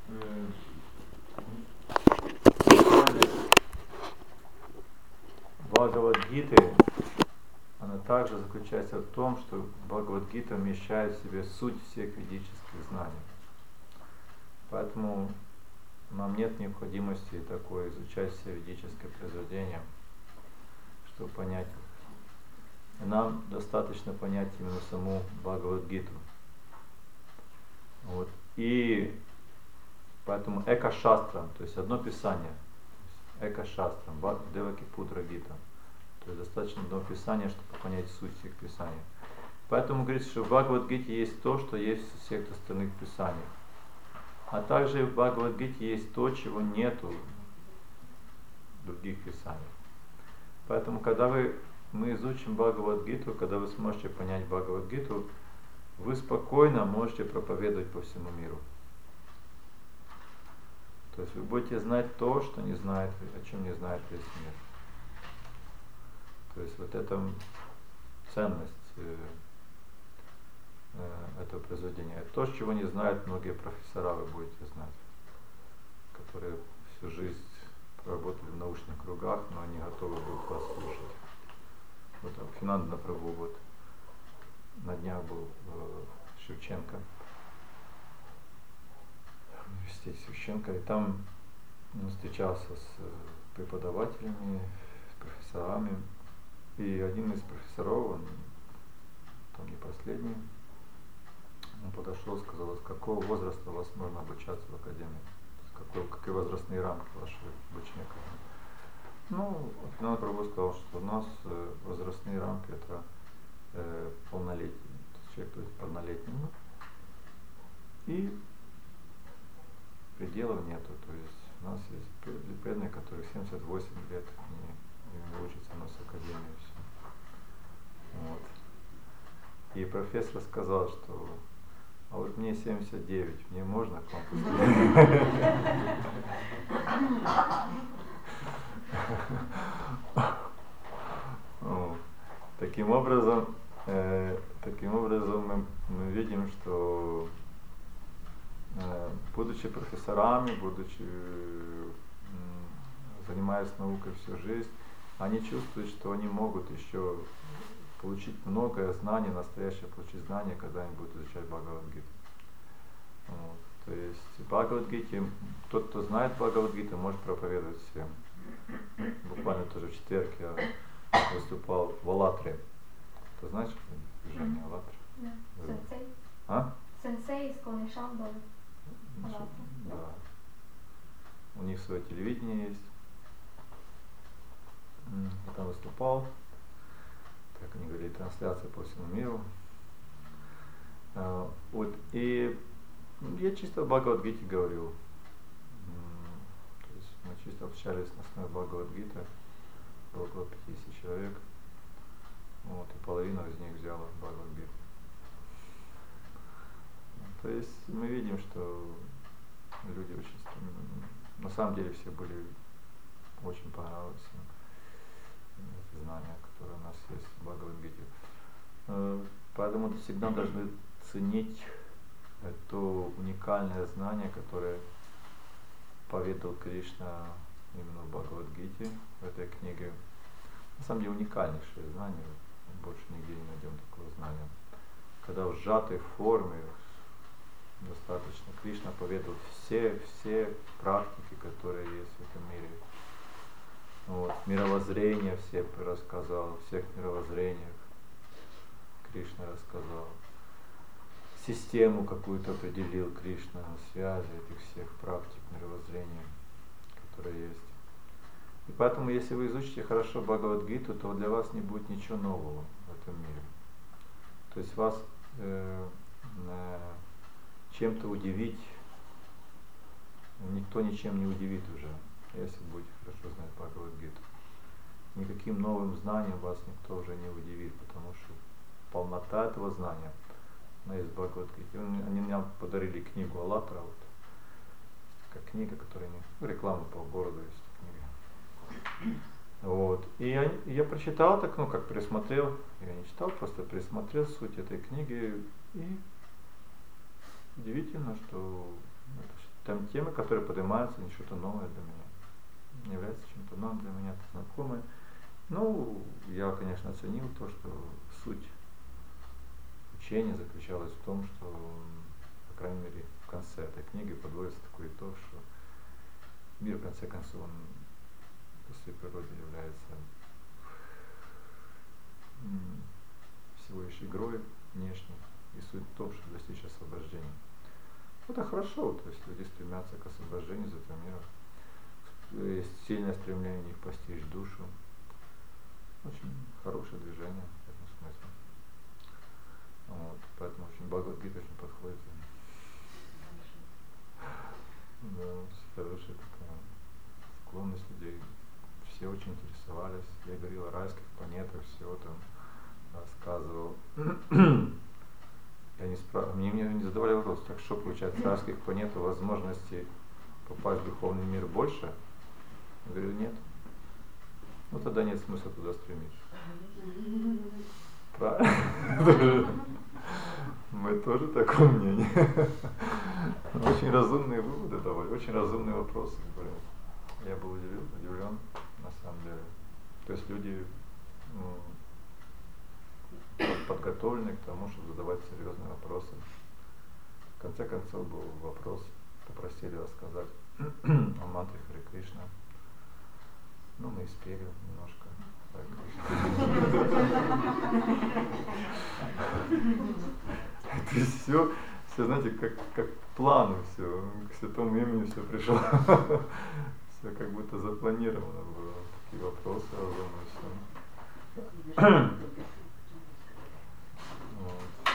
Бхагавад-гиты, она также заключается в том, что Бхагавад-гита вмещает в себе суть всех ведических знаний. Поэтому нам нет необходимости такое изучать все ведические произведения, чтобы понять. И нам достаточно понять именно саму Бхагавад-гиту. Вот. И поэтому эка-шастрам, то есть одно писание, эка-шастрам, Деваки-путра-гита. То есть достаточно одного писания, чтобы понять суть всех писаний. Поэтому говорится, что в Бхагавад-гите есть то, что есть в всех остальных писаниях. А также в Бхагавад-гите есть то, чего нету в других писаниях. Поэтому, когда мы изучим Бхагавад-гиту, когда вы сможете понять Бхагавад-гиту, вы спокойно можете проповедовать по всему миру. То есть вы будете знать то, что не знает, о чем не знает весь мир. То есть вот эта ценность этого произведения. То, чего не знают многие профессора, вы будете знать, которые всю жизнь проработали в научных кругах, но они готовы будут вас слушать. Вот Бхактивинода Прабху вот на днях был в Шевченко, в университете Шевченко, и там он встречался с преподавателями, с профессорами. И один из профессоров, он там не последний, он подошел и сказал: с какого возраста у вас можно обучаться в академии? Какие возрастные рамки вашего обучения? Ну, Бхактивинода Прабху сказал, что у нас возрастные рамки это полнолетний. Человек, то есть полнолетний. И пределов нету. То есть у нас есть преданные, которые 78 лет не учатся у нас в академии. Вот. И профессор сказал, что а вот мне 79, мне можно к вам поступить? Таким образом мы видим, что будучи профессорами, занимаясь наукой всю жизнь, они чувствуют, что они могут еще получить многое знание, настоящее получить знание, когда они будут изучать Бхагавад-гиту. Вот. То есть Бхагавад-гите, тот, кто знает Бхагавад-гиту, может проповедовать всем. Буквально тоже в четверг я выступал в Алатре. Ты знаешь движение Алатра? Да. Сенсей. А? Сенсей из Колнишамбала. Да. У них свое телевидение есть. Я там выступал. Как они говорили, трансляция по всему миру. Вот. И я чисто о Бхагавад-гите говорил. То есть мы чисто общались на основе Бхагавад-гиты. Было около 50 человек. Вот, и половина из них взяла Бхагавад-гиту. То есть мы видим, что люди очень, на самом деле все были очень понравились эти знания, которые у нас есть в Бхагавад-гите. Поэтому всегда должны ценить это уникальное знание, которое поведал Кришна именно в Бхагавад-гите, в этой книге. На самом деле уникальнейшее знание, больше нигде не найдем такого знания. Когда в сжатой форме достаточно Кришна поведал все практики, которые есть в этом мире. Вот, мировоззрение все рассказал, всех мировоззрениях Кришна рассказал. Систему какую-то определил Кришна, связи этих всех практик мировоззрения, которые есть. И поэтому, если вы изучите хорошо Бхагавад-гиту, то для вас не будет ничего нового в этом мире. То есть вас чем-то удивить никто ничем не удивит уже, если будете хорошо знать Бхагавад-гиту. Никаким новым знанием вас никто уже не удивит, потому что полнота этого знания, она есть в Бхагавад-гите. Они мне подарили книгу Аллатра, вот, как книга, которая реклама по городу есть книга. Вот. И я прочитал так, как пересмотрел, я не читал, просто пересмотрел суть этой книги, и удивительно, что там темы, которые поднимаются, не что-то новое для меня. Не является чем-то новым для меня, это знакомое. Ну, я, конечно, оценил то, что суть учения заключалась в том, что, по крайней мере, в конце этой книги подводится такой итог, что мир, в конце концов, он по своей природе является всего лишь игрой внешней, и суть в том, чтобы достичь освобождения. Это хорошо, то есть люди стремятся к освобождению из этого мира. Есть сильное стремление в них постичь душу. Очень хорошее движение в этом смысле. Вот, поэтому очень Бхагавад-гита очень подходит. Да, очень хорошая такая склонность людей. Все очень интересовались. Я говорил о райских планетах, все там рассказывал. Мне не задавали вопрос, так что получается, райских планет возможности попасть в духовный мир больше? Я говорю, нет. Ну тогда нет смысла туда стремиться. Правильно? Мы тоже такого мнения. Очень разумные выводы давали, очень разумные вопросы были. Я был удивлен, на самом деле. То есть люди подготовлены к тому, чтобы задавать серьезные вопросы. В конце концов был вопрос, попросили рассказать о мантре Харе Кришна. Ну, мы и спели немножко. Это все, знаете, как плану все, к святому имени все пришло. Все как будто запланировано было. Такие вопросы разумные, все. Вот.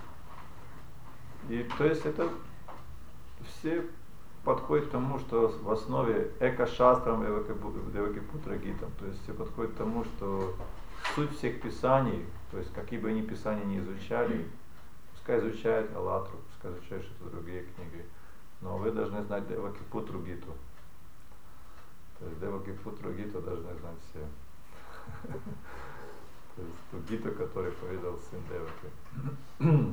И то есть это все подходит к тому, что в основе эко-шастрам, Девакипутра Гитам, то есть все подходит к тому, что суть всех писаний, то есть какие бы они писания ни изучали, пускай изучают Аллатру, пускай изучают что-то другие книги, но вы должны знать Девакипутру Гиту. То есть Девакипутру Гиту должны знать все. То есть ту Гиту, которую поведал сын Деваки.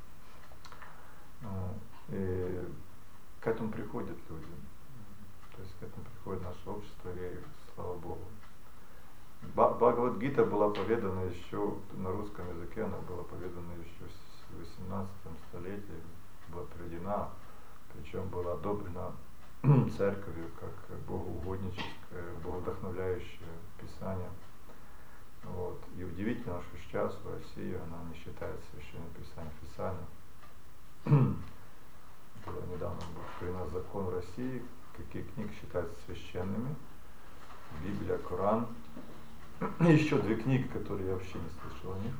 И к этому приходят люди. То есть к этому приходит наше общество, и слава Богу. Бхагавад-гита была поведана еще на русском языке, она была поведана еще в 18 столетии, была приведена, причем была одобрена церковью как богоугодническое, богодохновляющее писание. Вот. И удивительно, что сейчас в России она не считается священным писанием официально. Недавно был принят закон в России, какие книги считаются священными. Библия, Коран. Еще 2 книги, которые я вообще не слышал о них.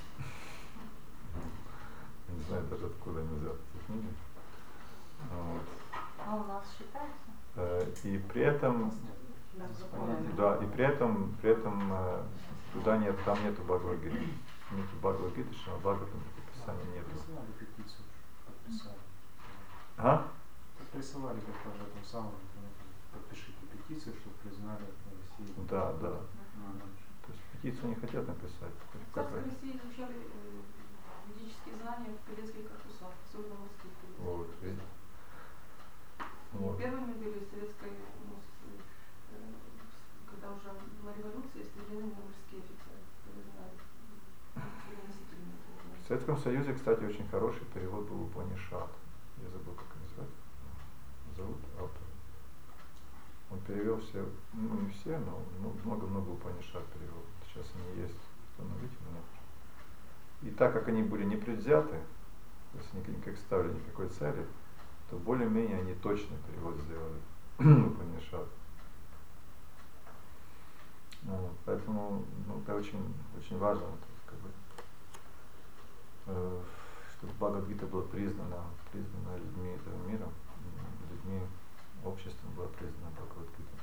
Не знаю даже откуда они взяты, эти книги. Вот. А у нас считается? И при этом, да, и при этом туда нет, там нету Бхагавад-гиты. Нету Бхагавад-гиты, что Бхагавад писания нету. А? Присылали как-то в этом самом интернете. Подпишите петицию, чтобы признали Россию. Да, да. То есть петицию не хотят написать. В Царской России изучали ведические знания в кадетских корпусах, особенно морских кадетских. Вот, видите. Вот. Первыми были в советской, когда уже была революция, стреляны морские офицеры, которые знали, были носителями этого. В Советском Союзе, кстати, очень хороший перевод был Упанишад. Я забыл, как называется. Зовут автора. Он перевел все, ну не все, но много-много Упанишад перевел. Сейчас они есть, установить у меня. И так как они были непредвзяты, то есть они не ставили никакой цели, то более-менее они точный перевод сделали Упанишад. Поэтому это очень, очень важно, как бы, чтобы Бхагавад-гита была признана людьми этого мира, людьми, обществом была признана Бхагавад-гита.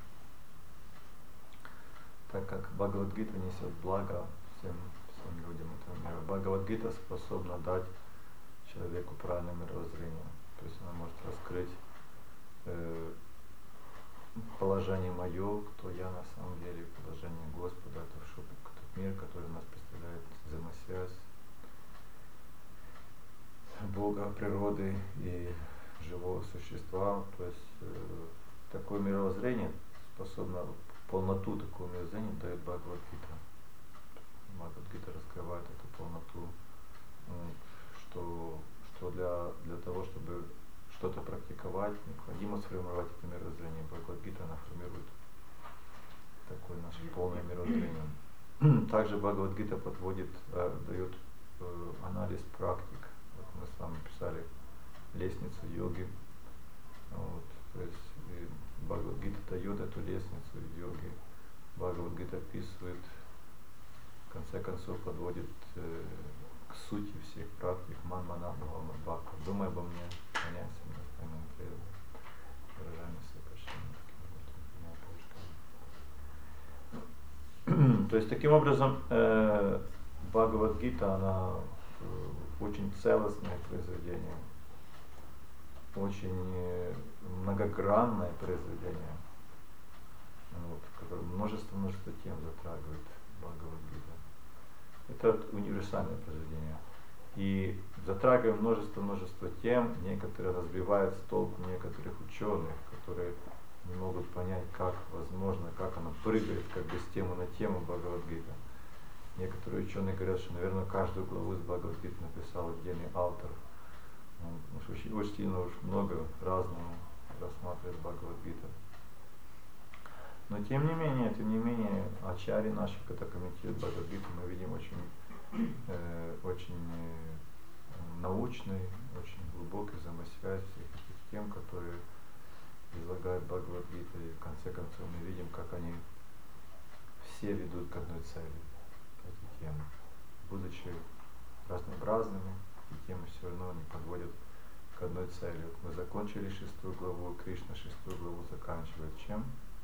Так как Бхагавад-гита несет благо всем людям этого мира. Бхагавад-гита способна дать человеку правильное мировоззрение. То есть она может раскрыть положение мое, кто я на самом деле, положение Господа, тот мир, который нас представляет, взаимосвязь Бога, природы и живого существа. То есть такое мировоззрение способно, полноту такого мировоззрения дает Бхагавад-гита. Бхагавад-гита раскрывает эту полноту, что для того, чтобы что-то практиковать, необходимо сформировать это мировоззрение. Бхагавад-гита она формирует такое наше полное мировоззрение. Также Бхагавад-гита дает анализ практик. Вот мы с вами писали лестницу йоги. Вот, то есть Бхагавад-гита дает эту лестницу йоги. Бхагавад-гита описывает, в конце концов подводит к сути всех практик Манмана Бхава Бхакта. Думай обо мне, поняйся, достойным выражаемым совершенно. То есть таким образом Бхагавад-гита, она очень целостное произведение, очень многогранное произведение, вот, которое множество тем затрагивает Бхагавад-гита. Это универсальное произведение. И затрагивая множество тем, некоторые разбивают с толку некоторых ученых, которые не могут понять, как возможно, как оно прыгает как бы с темы на тему Бхагавад-гита. Некоторые ученые говорят, что, наверное, каждую главу из Бхагавад-гиты написал отдельный автор. Очень сильно много разного рассматривает Бхагавад-гита. Но тем не менее, ачарьи наши, когда комментируют Бхагавад-гиту, мы видим очень научный, очень глубокий взаимосвязь всех этих тем, которые излагают Бхагавад-гита, и в конце концов мы видим, как они все ведут к одной цели, эти темы. Будучи разнообразными, эти темы все равно они подводят к одной цели. Вот мы закончили 6 главу, Кришна 6 главу заканчивает чем?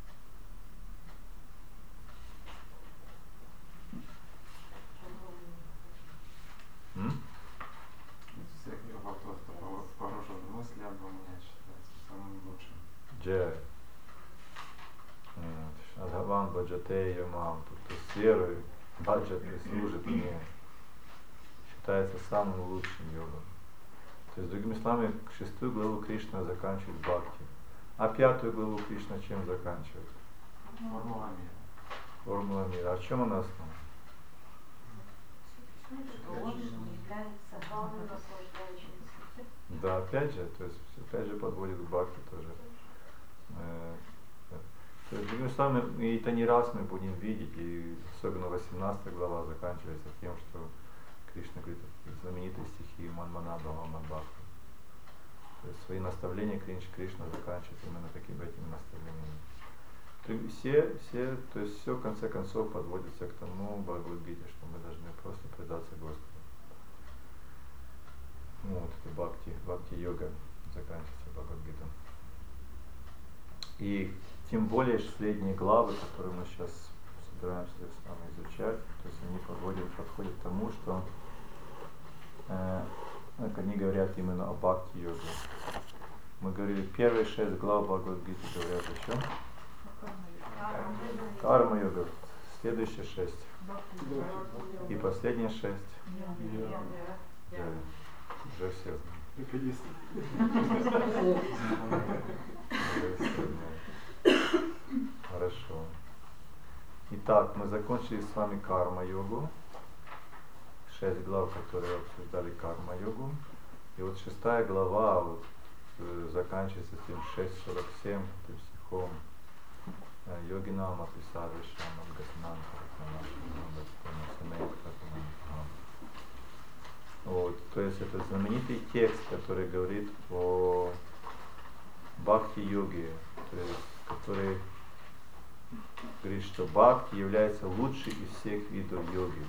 Мысли обо мне считается самым лучшим. Джай. Шадхаван Баджате Ямам. Кто с верой баджат и служит мне, считается самым лучшим йогом. То есть, другими словами, 6 главу Кришна заканчивает бхакти. А 5 главу Кришна чем заканчивает? Формула мира. Формула мира. А в чем она основана? Он является главным наслаждающим. Да, опять же подводит к бхакти тоже. То есть, другими словами, и это не раз мы будем видеть, и особенно 18 глава заканчивается тем, что Кришна говорит знаменитые стихи Манмана Бхава Бхакта. То есть свои наставления Кришна заканчивает именно такими этими наставлениями. То есть все в конце концов подводится к тому Бхагавад-гите, что мы должны просто предаться Господу. Вот, это бхакти-йога заканчивается Бхагавад-гита. И тем более последние главы, которые мы сейчас собираемся с вами изучать, то есть они подходят к тому, что они говорят именно о бхакти-йоге. Мы говорили, первые 6 глав Бхагавад-гиты говорят о чем? Карма-йога. Следующие 6. И последние 6. Уже все знают. Хорошо. Итак, мы закончили с вами карма-йогу. 6 глав, которые обсуждали карма-йогу. И вот 6 глава заканчивается тем 6.47, этим стихом. Йогинам аписарвишам адгатнам вот, то есть это знаменитый текст, который говорит о бхакти-йоге, то есть который говорит, что бхакти является лучшей из всех видов йоги.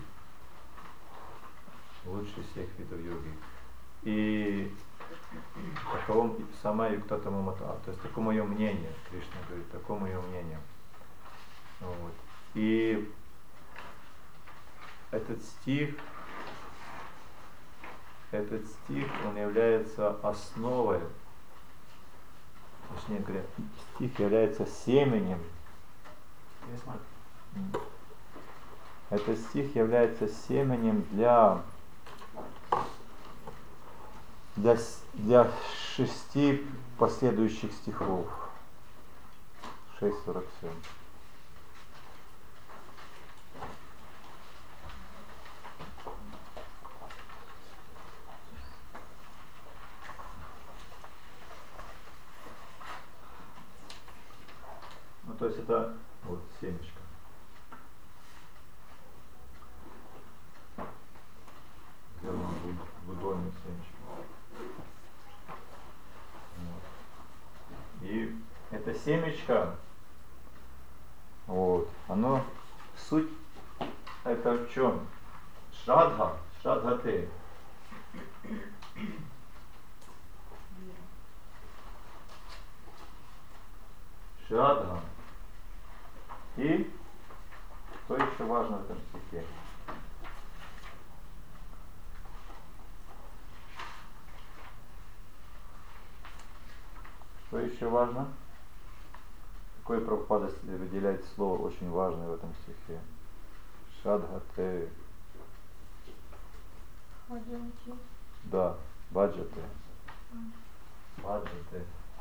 Лучший из всех видов йоги. И таково сама юктатама мата, то есть такое мое мнение, Кришна говорит, такое мое мнение. Вот. И этот стих, он является основой, точнее говоря, стих является семенем. Этот стих является семенем для для 6 последующих стихов. 6:47. Ну, то есть это вот семечко. Сделано будольным семечком. Вот. И это семечко, вот, оно, суть, это в чем? Шрадха, шрадхате. Шрадха. И что еще важно в этом стихе? Что еще важно? Какое Прабхупада выделяет слово очень важное в этом стихе? Шрадхате. Хаджанти. Да, баджате. Баджате.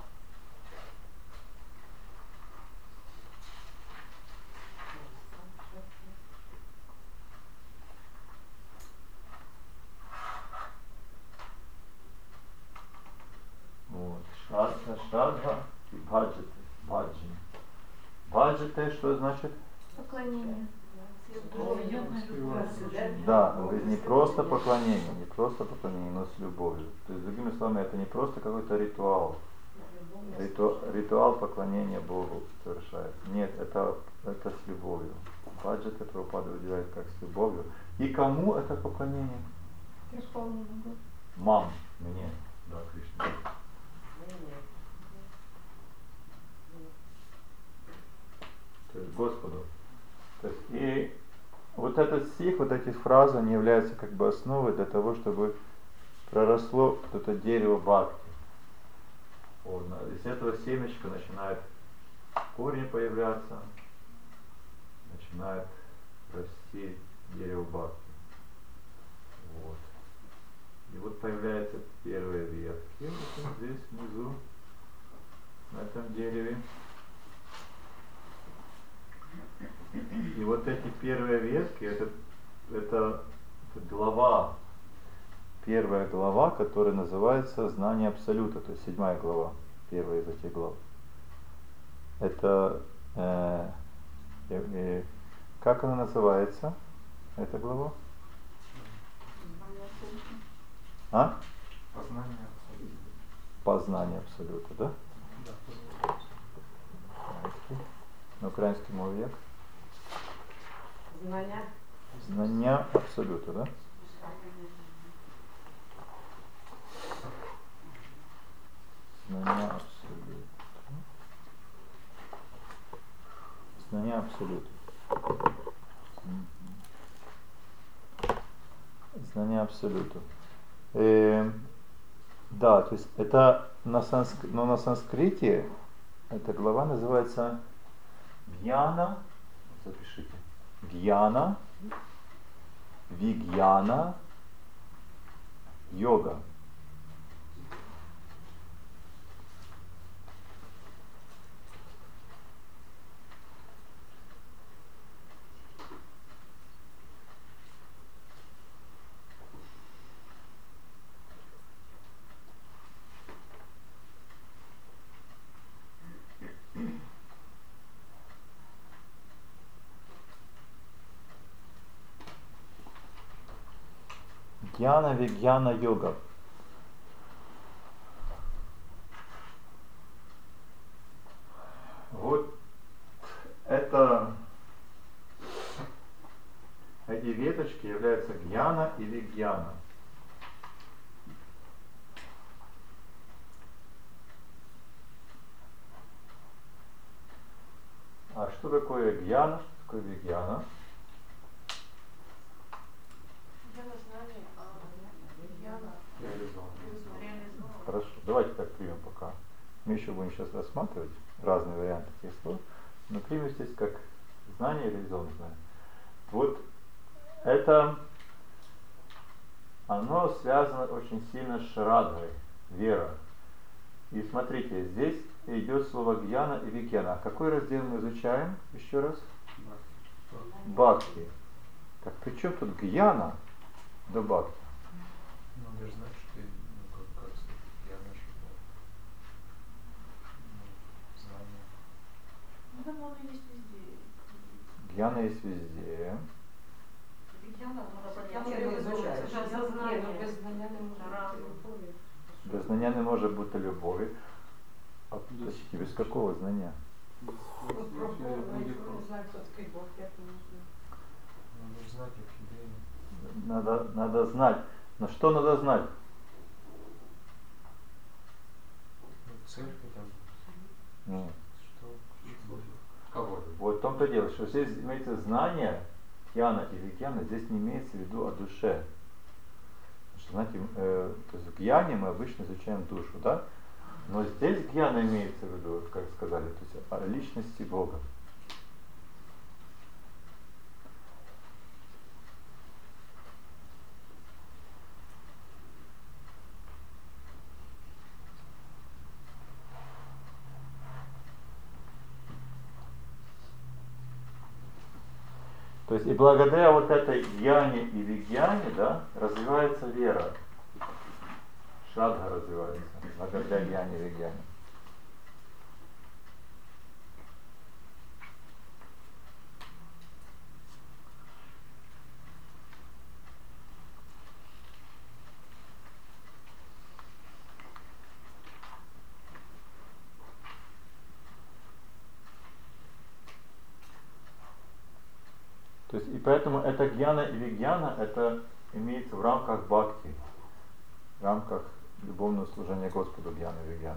Вот. Шрадха и баджате. Баджи. Баджате что значит? Поклонение. Да, не просто поклонение, но с любовью. То есть, другими словами, это не просто какой-то ритуал. Ритуал поклонения Богу совершается. Нет, это с любовью. Баджата Прабхупада выделяет как с любовью. И кому это поклонение? Исполнение. Мам, мне, да, Кришна. То есть Господу. То есть, и вот этот стих, вот эти фразы, они являются как бы основой для того, чтобы проросло вот это дерево бхакти. Вот, из этого семечка начинает корни появляться, начинает расти дерево бхакти. Вот. И вот появляются первые ветки, вот здесь внизу, на этом дереве. И вот эти первые ветки, это глава, первая глава, которая называется «Знание Абсолюта», то есть 7 глава, первая из этих глав. Это, как она называется, эта глава? А? Познание абсолюта. Познание Абсолюта, да? Да, познание. На украинском мове як? Знання. Знання Абсолюта, да? Знання Абсолюта. Знання Абсолюта. Знание Абсолюта. Да, то есть это на санскрите эта глава называется Гьяна, запишите, Гьяна, Вигьяна, Йога. Гьяна, Вигьяна, Йога. Вот эти веточки являются гьяна и вигьяна. А что такое гьяна, что такое вигьяна? Хорошо, давайте так примем пока. Мы еще будем сейчас рассматривать разные варианты этих слов, но примем здесь как знание реализованное знание. Вот это оно связано очень сильно с шрадхой, вера. И смотрите, здесь идет слово гьяна и вигьяна. А какой раздел мы изучаем? Еще раз? Бхакти. Так при чем тут гьяна до бхакти? Надо же знать, что как я начал знание. Ну, там оно есть везде. Гьяна есть везде. Без знання не може бути любові. А подождите, без какого знания? Надо знать орхидею. Надо знать. Но что надо знать? Цель хотя бы. Ну, Что? Кого? вот в том-то дело, что здесь имеется знание, гьяна и вигьяна, здесь не имеется в виду о душе. Потому что, знаете, то есть в гьяне мы обычно изучаем душу, да? Но здесь гьяна имеется в виду, как сказали, то есть о личности Бога. То есть и благодаря вот этой гьяне и вигьяне, да, развивается вера. Шрадха развивается благодаря гьяне и вигьяне. То есть и поэтому это гьяна и вигьяна, это имеется в рамках бхакти, в рамках любовного служения Господу гьяна и вигьяна.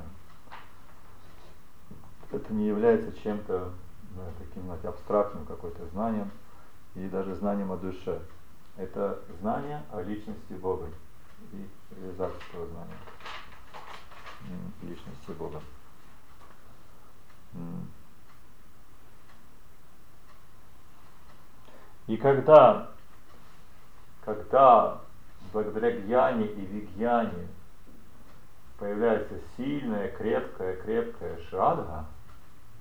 Это не является чем-то таким, знаете, абстрактным какой-то знанием или даже знанием о душе. Это знание о личности Бога и реализация этого знания личности Бога. И когда благодаря гьяне и вигьяне появляется сильная, крепкая шрадха,